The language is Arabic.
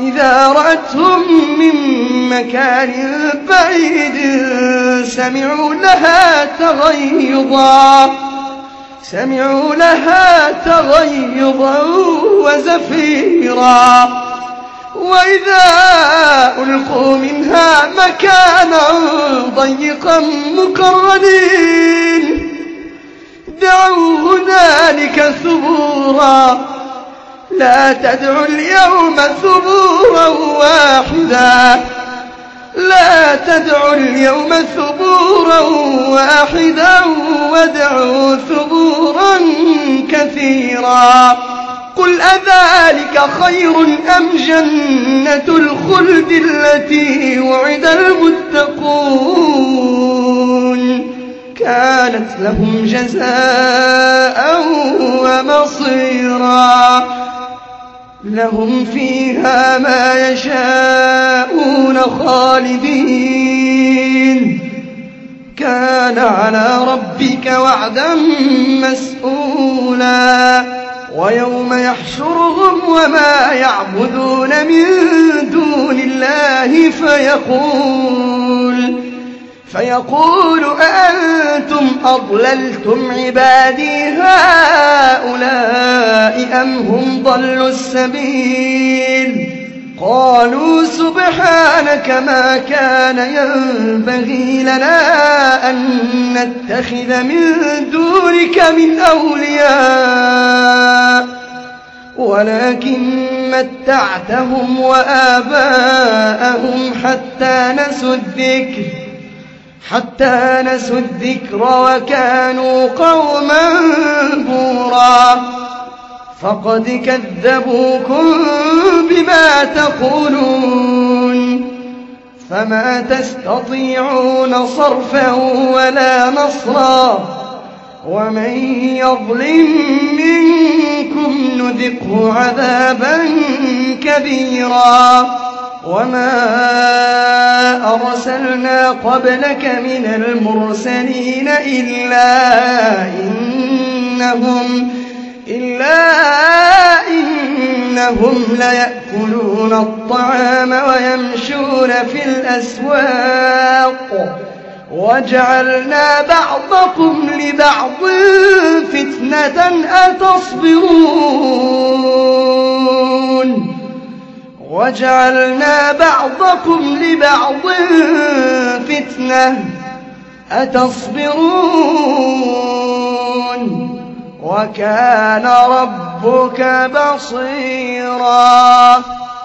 وإذا رأتهم من مكان بعيد سمعوا لها تغيظا وزفيرا وإذا ألقوا منها مكانا ضيقا مقرنين دعوا هنالك ثبورا لا تدعوا اليوم ثبورا واحدا وادعوا ثبورا كثيرا قل أذلك خير أم جنة الخلد التي وعد المتقون كانت لهم جزاء ومصيرا لهم فيها ما يشاءون خالدين كان على ربك وعدا مسئولا ويوم يحشرهم وما يعبدون من دون الله فيقول أأنتم أضللتم عبادي هؤلاء أم هم ضلوا السبيل قالوا سبحانك ما كان ينبغي لنا أن نتخذ من دونك من أولياء ولكن متعتهم وآباءهم حتى نسوا الذكر وكانوا قوما بورا فقد كذبوكم بما تقولون فما تستطيعون صرفا ولا نصرا ومن يظلم منكم نذقه عذابا كبيرا وما أرسلنا قبلك من المرسلين إلا إنهم ليأكلون الطعام ويمشون في الأسواق وجعلنا بعضكم لبعض فتنة أتصبرون وكان ربك بصيرا